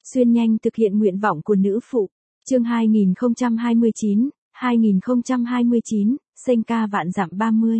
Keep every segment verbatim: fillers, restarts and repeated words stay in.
Xuyên nhanh thực hiện nguyện vọng của nữ phụ. Chương hai nghìn không trăm hai mươi chín, hai nghìn không trăm hai mươi chín, Sênh ca vạn dặm ba mươi.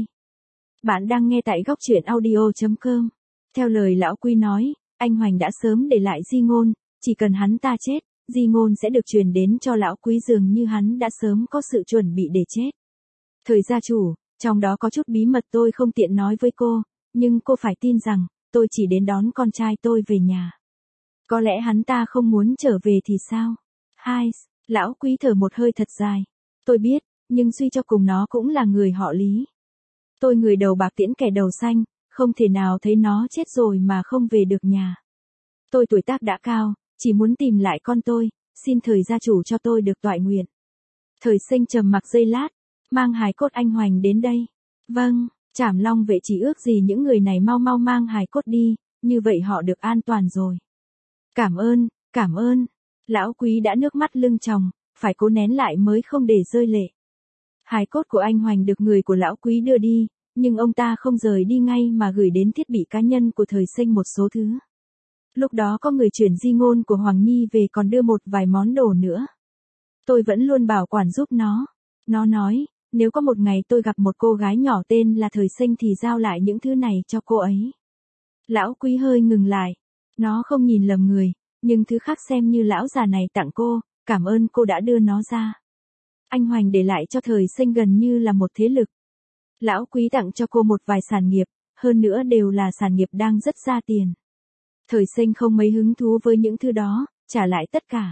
Bạn đang nghe tại góc truyện audio chấm com. Theo lời lão Quý nói, anh Hoành đã sớm để lại di ngôn, chỉ cần hắn ta chết, di ngôn sẽ được truyền đến cho lão Quý, dường như hắn đã sớm có sự chuẩn bị để chết. Thời gia chủ, trong đó có chút bí mật tôi không tiện nói với cô, nhưng cô phải tin rằng, tôi chỉ đến đón con trai tôi về nhà. Có lẽ hắn ta không muốn trở về thì sao? Hai, lão Quý thở một hơi thật dài. Tôi biết, nhưng suy cho cùng nó cũng là người họ Lý. Tôi người đầu bạc tiễn kẻ đầu xanh, không thể nào thấy nó chết rồi mà không về được nhà. Tôi tuổi tác đã cao, chỉ muốn tìm lại con tôi, xin thời gia chủ cho tôi được toại nguyện. Thời Sênh trầm mặc giây lát, mang hài cốt anh Hoành đến đây. Vâng, Trảm Long vệ chỉ ước gì những người này mau mau mang hài cốt đi, như vậy họ được an toàn rồi. Cảm ơn, cảm ơn. Lão Quý đã nước mắt lưng tròng, phải cố nén lại mới không để rơi lệ. Hài cốt của anh Hoành được người của lão Quý đưa đi, nhưng ông ta không rời đi ngay mà gửi đến thiết bị cá nhân của Thời Sênh một số thứ. Lúc đó có người chuyển di ngôn của Hoàng Nhi về còn đưa một vài món đồ nữa. Tôi vẫn luôn bảo quản giúp nó. Nó nói, nếu có một ngày tôi gặp một cô gái nhỏ tên là Thời Sênh thì giao lại những thứ này cho cô ấy. Lão Quý hơi ngừng lại. Nó không nhìn lầm người, nhưng thứ khác xem như lão già này tặng cô, cảm ơn cô đã đưa nó ra. Anh Hoành để lại cho Thời Sênh gần như là một thế lực. Lão Quý tặng cho cô một vài sản nghiệp, hơn nữa đều là sản nghiệp đang rất ra tiền. Thời Sênh không mấy hứng thú với những thứ đó, trả lại tất cả.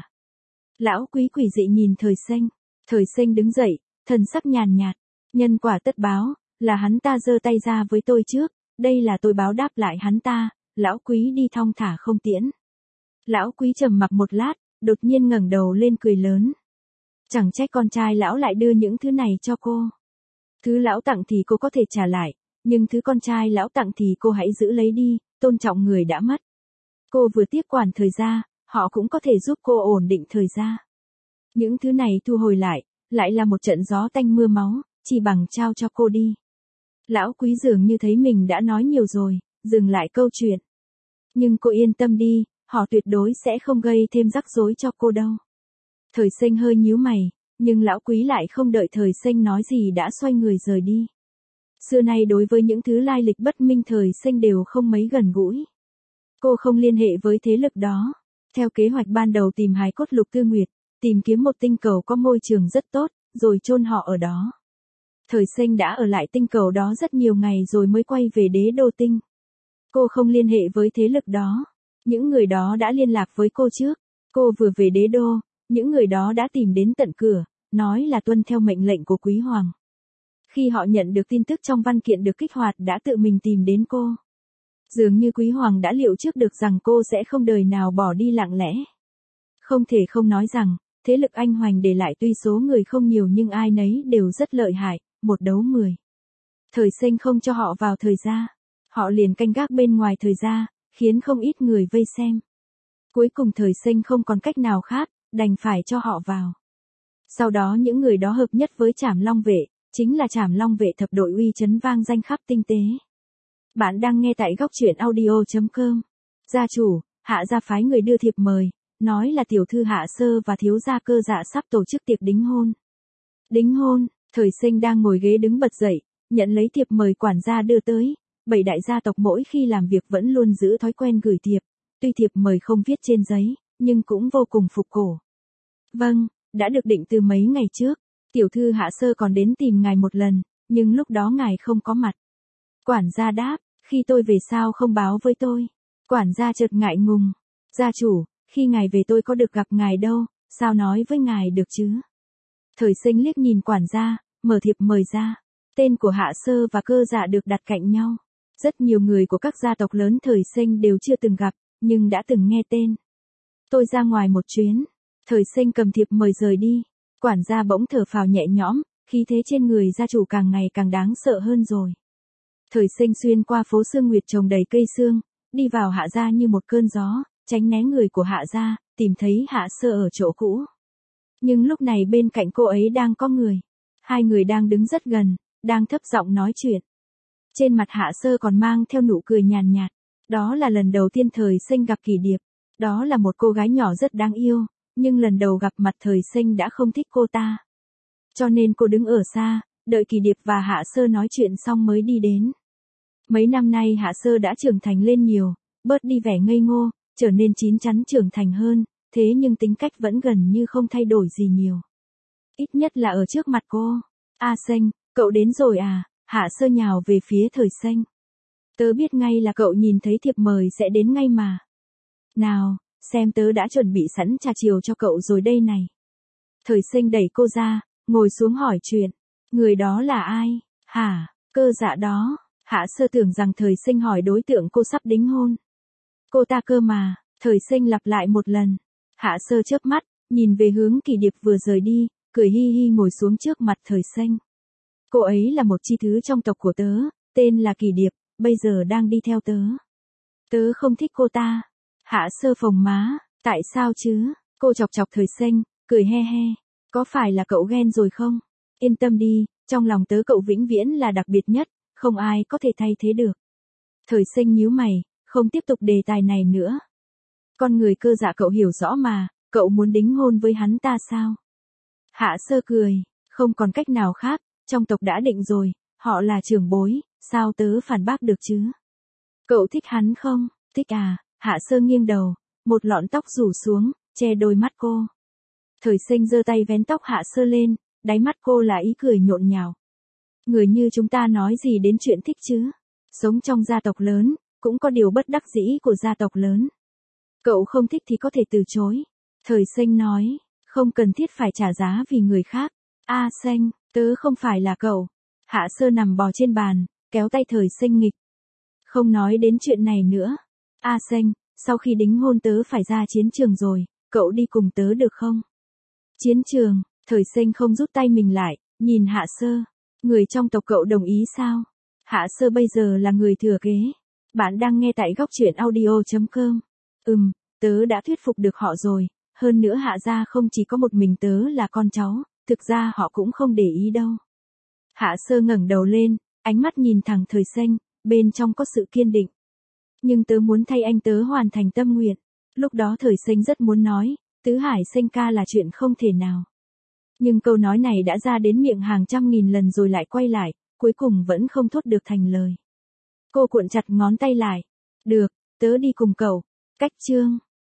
Lão Quý quỷ dị nhìn Thời Sênh. Thời Sênh đứng dậy, thần sắc nhàn nhạt. Nhân quả tất báo, là hắn ta giơ tay ra với tôi trước, đây là tôi báo đáp lại hắn ta. Lão Quý đi thong thả không tiễn. Lão Quý trầm mặc một lát, đột nhiên ngẩng đầu lên cười lớn. Chẳng trách con trai lão lại đưa những thứ này cho cô. Thứ lão tặng thì cô có thể trả lại, nhưng thứ con trai lão tặng thì cô hãy giữ lấy đi, tôn trọng người đã mất. Cô vừa tiếp quản Thời gia, họ cũng có thể giúp cô ổn định Thời gia. Những thứ này thu hồi lại, lại là một trận gió tanh mưa máu, chỉ bằng trao cho cô đi. Lão Quý dường như thấy mình đã nói nhiều rồi, dừng lại câu chuyện. Nhưng cô yên tâm đi, họ tuyệt đối sẽ không gây thêm rắc rối cho cô đâu. Thời Sênh hơi nhíu mày, nhưng lão Quý lại không đợi Thời Sênh nói gì đã xoay người rời đi. Xưa nay đối với những thứ lai lịch bất minh Thời Sênh đều không mấy gần gũi. Cô không liên hệ với thế lực đó. Theo kế hoạch ban đầu tìm hài cốt Lục Tư Nguyệt, tìm kiếm một tinh cầu có môi trường rất tốt, rồi chôn họ ở đó. Thời Sênh đã ở lại tinh cầu đó rất nhiều ngày rồi mới quay về Đế Đô Tinh. Cô không liên hệ với thế lực đó. Những người đó đã liên lạc với cô trước. Cô vừa về Đế Đô, những người đó đã tìm đến tận cửa, nói là tuân theo mệnh lệnh của Quý Hoàng. Khi họ nhận được tin tức trong văn kiện được kích hoạt đã tự mình tìm đến cô. Dường như Quý Hoàng đã liệu trước được rằng cô sẽ không đời nào bỏ đi lặng lẽ. Không thể không nói rằng, thế lực anh Hoành để lại tuy số người không nhiều nhưng ai nấy đều rất lợi hại, một đấu mười. Thời Sênh không cho họ vào Thời gia. Họ liền canh gác bên ngoài Thời gia, khiến không ít người vây xem. Cuối cùng Thời Sênh không còn cách nào khác, đành phải cho họ vào. Sau đó những người đó hợp nhất với Trảm Long vệ, chính là Trảm Long vệ thập đội uy chấn vang danh khắp tinh tế. Bạn đang nghe tại góc truyện audio chấm com. Gia chủ, Hạ gia phái người đưa thiệp mời, nói là tiểu thư Hạ Sơ và thiếu gia Cơ Dạ sắp tổ chức tiệc đính hôn. Đính hôn, Thời Sênh đang ngồi ghế đứng bật dậy, nhận lấy thiệp mời quản gia đưa tới. Bảy đại gia tộc mỗi khi làm việc vẫn luôn giữ thói quen gửi thiệp, tuy thiệp mời không viết trên giấy, nhưng cũng vô cùng phục cổ. Vâng, đã được định từ mấy ngày trước, tiểu thư Hạ Sơ còn đến tìm ngài một lần, nhưng lúc đó ngài không có mặt. Quản gia đáp, khi tôi về sao không báo với tôi? Quản gia chợt ngại ngùng. Gia chủ, khi ngài về tôi có được gặp ngài đâu, sao nói với ngài được chứ? Thời Sênh liếc nhìn quản gia, mở thiệp mời ra. Tên của Hạ Sơ và Cơ Dạ được đặt cạnh nhau. Rất nhiều người của các gia tộc lớn Thời Sênh đều chưa từng gặp, nhưng đã từng nghe tên. Tôi ra ngoài một chuyến. Thời Sênh cầm thiệp mời rời đi. Quản gia bỗng thở phào nhẹ nhõm, khí thế trên người gia chủ càng ngày càng đáng sợ hơn rồi. Thời Sênh xuyên qua phố Sương Nguyệt trồng đầy cây sương, đi vào Hạ gia như một cơn gió, tránh né người của Hạ gia, tìm thấy Hạ Sơ ở chỗ cũ. Nhưng lúc này bên cạnh cô ấy đang có người. Hai người đang đứng rất gần, đang thấp giọng nói chuyện. Trên mặt Hạ Sơ còn mang theo nụ cười nhàn nhạt. Đó là lần đầu tiên Thời Sênh gặp Kỷ Điệp. Đó là một cô gái nhỏ rất đáng yêu, nhưng lần đầu gặp mặt Thời Sinh đã không thích cô ta. Cho nên cô đứng ở xa, đợi Kỳ Điệp và Hạ Sơ nói chuyện xong mới đi đến. Mấy năm nay Hạ Sơ đã trưởng thành lên nhiều, bớt đi vẻ ngây ngô, trở nên chín chắn trưởng thành hơn, thế nhưng tính cách vẫn gần như không thay đổi gì nhiều. Ít nhất là ở trước mặt cô. A Sinh, cậu đến rồi à? Hạ Sơ nhào về phía Thời Sinh. Tớ biết ngay là cậu nhìn thấy thiệp mời sẽ đến ngay mà. Nào, xem tớ đã chuẩn bị sẵn trà chiều cho cậu rồi đây này. Thời Sinh đẩy cô ra, ngồi xuống hỏi chuyện. Người đó là ai? Hả, Cơ Dạ đó. Hạ Sơ tưởng rằng Thời Sinh hỏi đối tượng cô sắp đính hôn. Cô ta cơ mà, Thời Sinh lặp lại một lần. Hạ Sơ chớp mắt, nhìn về hướng Kỳ Điệp vừa rời đi, cười hi hi ngồi xuống trước mặt Thời Sinh. Cô ấy là một chi thứ trong tộc của tớ, tên là Kỳ Điệp, bây giờ đang đi theo tớ. Tớ không thích cô ta. Hạ Sơ phồng má, tại sao chứ? Cô chọc chọc Thời Sinh, cười he he. Có phải là cậu ghen rồi không? Yên tâm đi, trong lòng tớ cậu vĩnh viễn là đặc biệt nhất, không ai có thể thay thế được. Thời Sinh nhíu mày, không tiếp tục đề tài này nữa. Con người Cơ Dạ cậu hiểu rõ mà, cậu muốn đính hôn với hắn ta sao? Hạ Sơ cười, không còn cách nào khác, trong tộc đã định rồi, họ là trưởng bối, sao tớ phản bác được chứ? Cậu thích hắn không? Thích à? Hạ Sơ nghiêng đầu, một lọn tóc rủ xuống, che đôi mắt cô. Thời Sinh giơ tay vén tóc Hạ Sơ lên, đáy mắt cô là ý cười nhộn nhạo. Người như chúng ta nói gì đến chuyện thích chứ? Sống trong gia tộc lớn, cũng có điều bất đắc dĩ của gia tộc lớn. Cậu không thích thì có thể từ chối. Thời Sinh nói, không cần thiết phải trả giá vì người khác. A Sinh, tớ không phải là cậu. Hạ Sơ nằm bò trên bàn, kéo tay Thời Sinh nghịch. Không nói đến chuyện này nữa. A Sinh, sau khi đính hôn tớ phải ra chiến trường rồi, cậu đi cùng tớ được không? Chiến trường, Thời Sinh không rút tay mình lại, nhìn Hạ Sơ. Người trong tộc cậu đồng ý sao? Hạ Sơ bây giờ là người thừa kế. Bạn đang nghe tại góc truyện audio chấm com. Ừm, tớ đã thuyết phục được họ rồi. Hơn nữa Hạ gia không chỉ có một mình tớ là con cháu, thực ra họ cũng không để ý đâu. Hạ Sơ ngẩng đầu lên, ánh mắt nhìn thẳng Thời Sinh, bên trong có sự kiên định. Nhưng tớ muốn thay anh tớ hoàn thành tâm nguyện. Lúc đó Thời Sinh rất muốn nói, Tứ Hải sinh ca là chuyện không thể nào. Nhưng câu nói này đã ra đến miệng hàng trăm nghìn lần rồi lại quay lại, cuối cùng vẫn không thốt được thành lời. Cô cuộn chặt ngón tay lại. Được, tớ đi cùng cậu. Cách chương.